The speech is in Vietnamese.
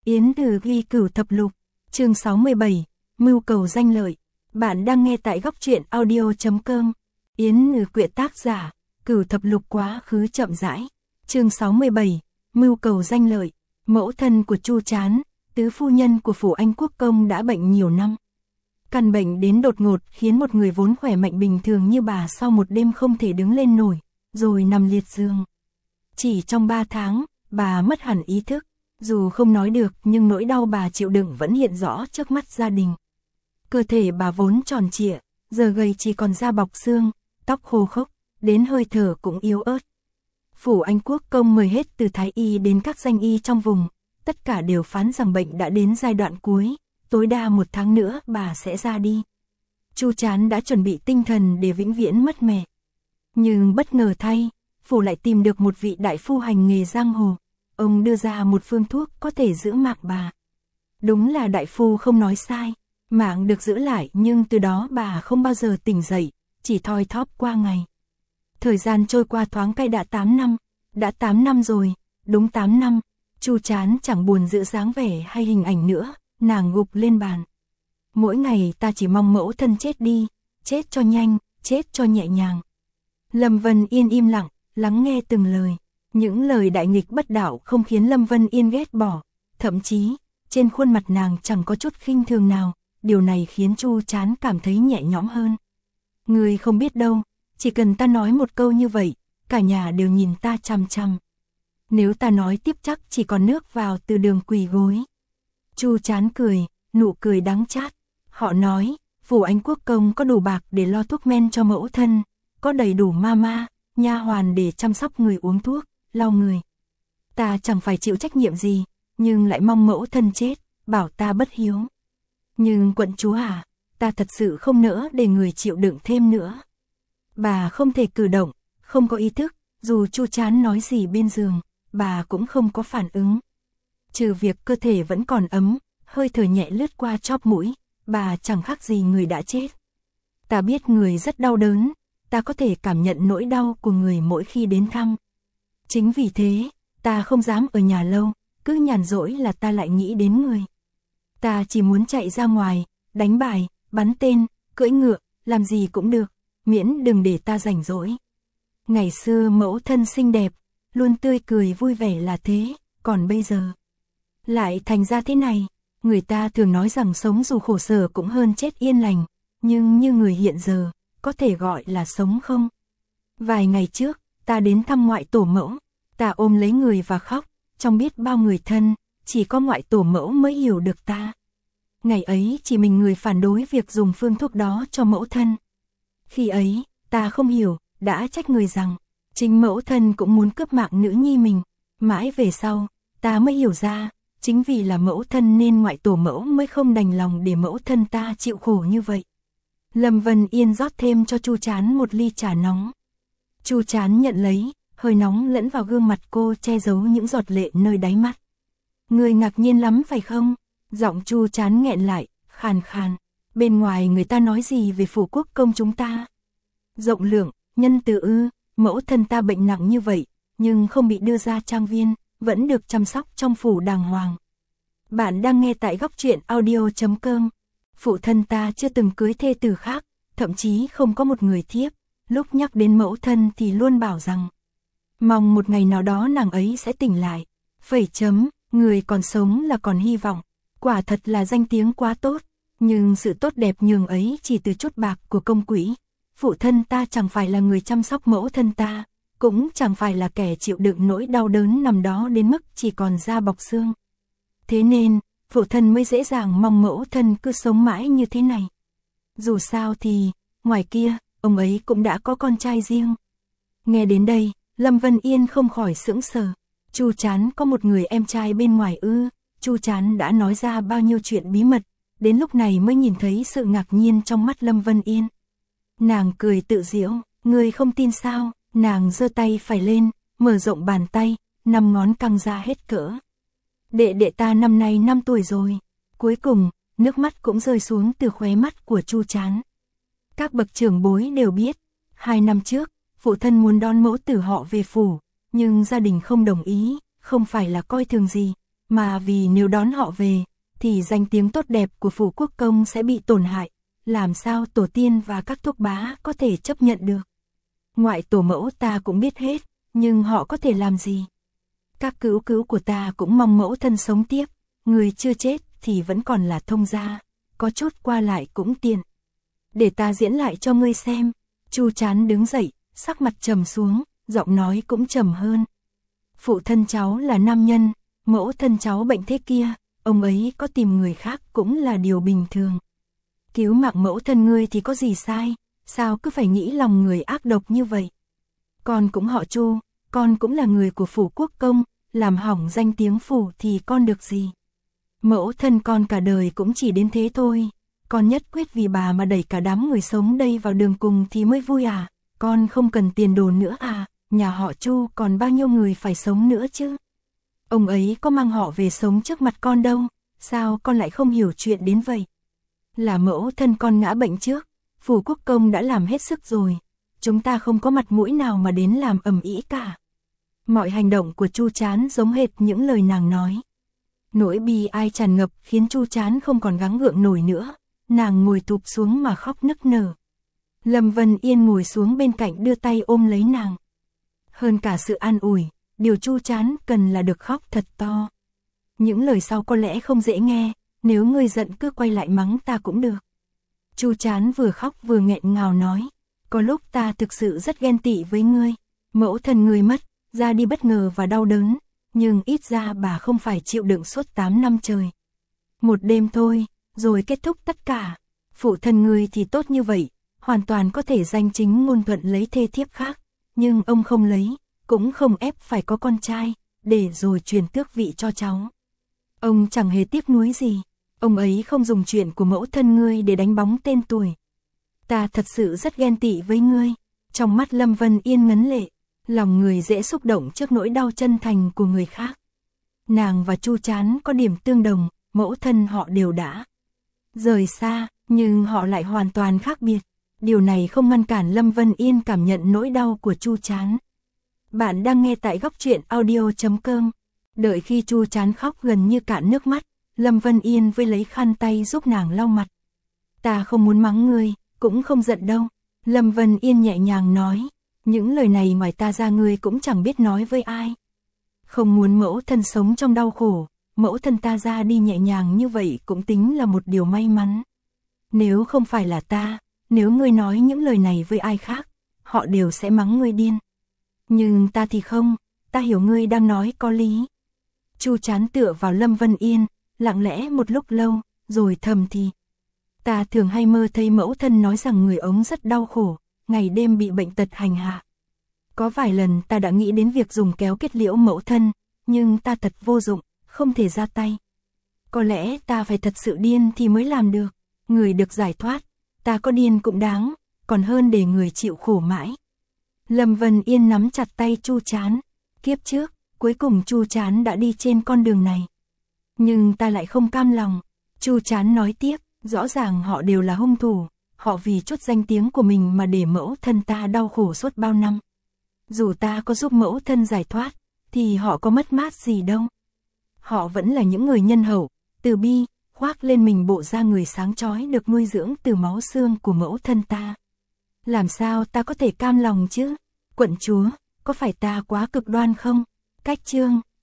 Yến Từ ghi Cửu Thập Lục, chương 67, mưu cầu danh lợi. Bạn đang nghe tại góc truyện audio.com. Yến Từ quyện tác giả, Cửu Thập Lục quá khứ chậm rãi. Chương 67, mưu cầu danh lợi. Mẫu thân của Chu Trán, tứ phu nhân của phủ Anh Quốc công đã bệnh nhiều năm. Căn bệnh đến đột ngột khiến một người vốn khỏe mạnh bình thường như bà sau một đêm không thể đứng lên nổi, rồi nằm liệt giường. Chỉ trong 3 tháng, bà mất hẳn ý thức. Dù không nói được nhưng nỗi đau bà chịu đựng vẫn hiện rõ trước mắt gia đình. Cơ thể bà vốn tròn trịa, giờ gầy chỉ còn da bọc xương, tóc khô khốc, đến hơi thở cũng yếu ớt. Phủ Anh Quốc công mời hết từ thái y đến các danh y trong vùng, tất cả đều phán rằng bệnh đã đến giai đoạn cuối, tối đa 1 tháng nữa bà sẽ ra đi. Chu Trán đã chuẩn bị tinh thần để vĩnh viễn mất mẹ. Nhưng bất ngờ thay, phủ lại tìm được một vị đại phu hành nghề giang hồ. Ông đưa ra một phương thuốc có thể giữ mạng bà. Đúng là đại phu không nói sai, mạng được giữ lại nhưng từ đó bà không bao giờ tỉnh dậy, chỉ thoi thóp qua ngày. Thời gian trôi qua thoáng cái đã 8 năm, đã 8 năm rồi, đúng 8 năm, Chu Trán chẳng buồn giữ dáng vẻ hay hình ảnh nữa, nàng gục lên bàn. Mỗi ngày ta chỉ mong mẫu thân chết đi, chết cho nhanh, chết cho nhẹ nhàng. Lâm Vân Yên im lặng, lắng nghe từng lời. Những lời đại nghịch bất đạo không khiến Lâm Vân Yên ghét bỏ, thậm chí, trên khuôn mặt nàng chẳng có chút khinh thường nào, điều này khiến Chu Trán cảm thấy nhẹ nhõm hơn. Người không biết đâu, chỉ cần ta nói một câu như vậy, cả nhà đều nhìn ta chằm chằm. Nếu ta nói tiếp chắc chỉ còn nước vào từ đường quỳ gối. Chu Trán cười, nụ cười đắng chát. Họ nói, phủ Anh Quốc công có đủ bạc để lo thuốc men cho mẫu thân, có đầy đủ ma, nha hoàn để chăm sóc người uống thuốc, lau người. Ta chẳng phải chịu trách nhiệm gì, nhưng lại mong mẫu thân chết, bảo ta bất hiếu. Nhưng quận chúa à, ta thật sự không nỡ để người chịu đựng thêm nữa. Bà không thể cử động, không có ý thức, dù Chu Trán nói gì bên giường, bà cũng không có phản ứng. Trừ việc cơ thể vẫn còn ấm, hơi thở nhẹ lướt qua chóp mũi, bà chẳng khác gì người đã chết. Ta biết người rất đau đớn, ta có thể cảm nhận nỗi đau của người mỗi khi đến thăm. Chính vì thế, ta không dám ở nhà lâu, cứ nhàn rỗi là ta lại nghĩ đến người. Ta chỉ muốn chạy ra ngoài, đánh bài, bắn tên, cưỡi ngựa, làm gì cũng được, miễn đừng để ta rảnh rỗi. Ngày xưa mẫu thân xinh đẹp, luôn tươi cười vui vẻ là thế, còn bây giờ lại thành ra thế này. Người ta thường nói rằng sống dù khổ sở cũng hơn chết yên lành, nhưng như người hiện giờ, có thể gọi là sống không? Vài ngày trước, ta đến thăm ngoại tổ mẫu, ta ôm lấy người và khóc, trong biết bao người thân, chỉ có ngoại tổ mẫu mới hiểu được ta. Ngày ấy chỉ mình người phản đối việc dùng phương thuốc đó cho mẫu thân. Khi ấy, ta không hiểu, đã trách người rằng, chính mẫu thân cũng muốn cướp mạng nữ nhi mình. Mãi về sau, ta mới hiểu ra, chính vì là mẫu thân nên ngoại tổ mẫu mới không đành lòng để mẫu thân ta chịu khổ như vậy. Lâm Vân Yên rót thêm cho Chu Trán một ly trà nóng. Chu Trán nhận lấy, hơi nóng lẫn vào gương mặt cô che giấu những giọt lệ nơi đáy mắt. Người ngạc nhiên lắm phải không? Giọng Chu Trán nghẹn lại, khàn khàn. Bên ngoài người ta nói gì về phủ quốc công chúng ta? Rộng lượng, nhân từ ư, mẫu thân ta bệnh nặng như vậy, nhưng không bị đưa ra trang viên, vẫn được chăm sóc trong phủ đàng hoàng. Bạn đang nghe tại góc truyện audio.com. Phụ thân ta chưa từng cưới thê tử khác, thậm chí không có một người thiếp. Lúc nhắc đến mẫu thân thì luôn bảo rằng mong một ngày nào đó nàng ấy sẽ tỉnh lại. Người còn sống là còn hy vọng. Quả thật là danh tiếng quá tốt, nhưng sự tốt đẹp nhường ấy chỉ từ chút bạc của công quỹ. Phụ thân ta chẳng phải là người chăm sóc mẫu thân ta, cũng chẳng phải là kẻ chịu đựng nỗi đau đớn nằm đó đến mức chỉ còn da bọc xương. Thế nên, phụ thân mới dễ dàng mong mẫu thân cứ sống mãi như thế này. Dù sao thì, ngoài kia, ông ấy cũng đã có con trai riêng. Nghe đến đây, Lâm Vân Yên không khỏi sững sờ. Chu Trán có một người em trai bên ngoài ư? Chu Trán đã nói ra bao nhiêu chuyện bí mật, đến lúc này mới nhìn thấy sự ngạc nhiên trong mắt Lâm Vân Yên. Nàng cười tự giễu, người không tin sao? Nàng giơ tay phải lên, mở rộng bàn tay, 5 ngón căng ra hết cỡ. Đệ ta năm nay 5 tuổi rồi. Cuối cùng, nước mắt cũng rơi xuống từ khóe mắt của Chu Trán. Các bậc trưởng bối đều biết, 2 năm trước, phụ thân muốn đón mẫu tử họ về phủ, nhưng gia đình không đồng ý, không phải là coi thường gì, mà vì nếu đón họ về, thì danh tiếng tốt đẹp của phủ quốc công sẽ bị tổn hại, làm sao tổ tiên và các thúc bá có thể chấp nhận được. Ngoại tổ mẫu ta cũng biết hết, nhưng họ có thể làm gì? Các cứu cứu của ta cũng mong mẫu thân sống tiếp, người chưa chết thì vẫn còn là thông gia, có chút qua lại cũng tiện. Để ta diễn lại cho ngươi xem. Chu Chán đứng dậy, sắc mặt trầm xuống, giọng nói cũng trầm hơn. Phụ thân cháu là nam nhân, mẫu thân cháu bệnh thế kia, ông ấy có tìm người khác cũng là điều bình thường. Cứu mạng mẫu thân ngươi thì có gì sai, sao cứ phải nghĩ lòng người ác độc như vậy? Con cũng họ Chu, con cũng là người của phủ quốc công, làm hỏng danh tiếng phủ thì con được gì? Mẫu thân con cả đời cũng chỉ đến thế thôi, con nhất quyết vì bà mà đẩy cả đám người sống đây vào đường cùng thì mới vui à? Con không cần tiền đồ nữa à? Nhà họ Chu còn bao nhiêu người phải sống nữa chứ? Ông ấy có mang họ về sống trước mặt con đâu, sao con lại không hiểu chuyện đến vậy? Là mẫu thân con ngã bệnh trước, phủ quốc công đã làm hết sức rồi, chúng ta không có mặt mũi nào mà đến làm ầm ĩ cả. Mọi hành động của Chu Chán giống hệt những lời nàng nói. Nỗi bi ai tràn ngập khiến Chu Chán không còn gắng gượng nổi nữa, nàng ngồi thụp xuống mà khóc nức nở. Lâm Vân Yên ngồi xuống bên cạnh đưa tay ôm lấy nàng. Hơn cả sự an ủi, điều Chu Chán cần là được khóc thật to. Những lời sau có lẽ không dễ nghe, nếu ngươi giận cứ quay lại mắng ta cũng được. Chu Chán vừa khóc vừa nghẹn ngào nói, có lúc ta thực sự rất ghen tị với ngươi, mẫu thân ngươi mất, ra đi bất ngờ và đau đớn, nhưng ít ra bà không phải chịu đựng suốt 8 năm trời. Một đêm thôi, rồi kết thúc tất cả. Phụ thân ngươi thì tốt như vậy, hoàn toàn có thể danh chính ngôn thuận lấy thê thiếp khác, nhưng ông không lấy, cũng không ép phải có con trai, để rồi truyền tước vị cho cháu. Ông chẳng hề tiếc nuối gì, ông ấy không dùng chuyện của mẫu thân ngươi để đánh bóng tên tuổi. Ta thật sự rất ghen tị với ngươi. Trong mắt Lâm Vân Yên ngấn lệ, lòng người dễ xúc động trước nỗi đau chân thành của người khác. Nàng và Chu Chán có điểm tương đồng, mẫu thân họ đều đã rời xa, nhưng họ lại hoàn toàn khác biệt. Điều này không ngăn cản Lâm Vân Yên cảm nhận nỗi đau của Chu Chán. Bạn đang nghe tại Góc Truyện Audio.com. Đợi khi Chu Chán khóc gần như cạn nước mắt, Lâm Vân Yên với lấy khăn tay giúp nàng lau mặt. Ta không muốn mắng ngươi, cũng không giận đâu. Lâm Vân Yên nhẹ nhàng nói, những lời này ngoài ta ra ngươi cũng chẳng biết nói với ai. Không muốn mẫu thân sống trong đau khổ, mẫu thân ta ra đi nhẹ nhàng như vậy cũng tính là một điều may mắn. Nếu không phải là ta, nếu ngươi nói những lời này với ai khác, họ đều sẽ mắng ngươi điên. Nhưng ta thì không, ta hiểu ngươi đang nói có lý. Chu Chán tựa vào Lâm Vân Yên, lặng lẽ một lúc lâu, rồi thầm thì. Ta thường hay mơ thấy mẫu thân nói rằng người ống rất đau khổ, ngày đêm bị bệnh tật hành hạ. Có vài lần ta đã nghĩ đến việc dùng kéo kết liễu mẫu thân, nhưng ta thật vô dụng, không thể ra tay. Có lẽ ta phải thật sự điên thì mới làm được, người được giải thoát, ta có điên cũng đáng, còn hơn để người chịu khổ mãi. Lâm Vân Yên nắm chặt tay Chu Chán, kiếp trước, cuối cùng Chu Chán đã đi trên con đường này. Nhưng ta lại không cam lòng, Chu Chán nói tiếp, rõ ràng họ đều là hung thủ, họ vì chút danh tiếng của mình mà để mẫu thân ta đau khổ suốt bao năm. Dù ta có giúp mẫu thân giải thoát, thì họ có mất mát gì đâu. Họ vẫn là những người nhân hậu, từ bi, khoác lên mình bộ da người sáng chói được nuôi dưỡng từ máu xương của mẫu thân ta. Làm sao ta có thể cam lòng chứ? Quận chúa, có phải ta quá cực đoan không? Cách chương